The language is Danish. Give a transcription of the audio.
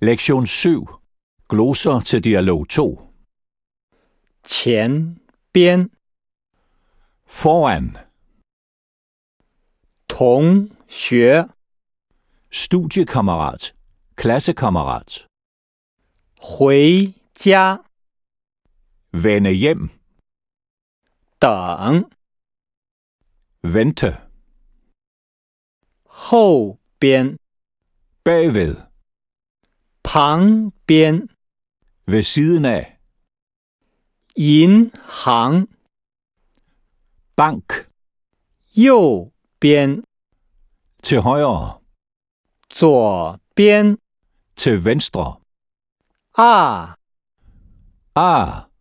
Lektion 7. Gloser til dialog 2. 前边 Foran. 同学 Studiekammerat. Klassekammerat. 回家 Vende hjem. 等 Vente. 后边 Bagved. 旁边 Ved siden af. 银行 Bank. 右边 Til højre. 左边 Til venstre. 啊 Ah.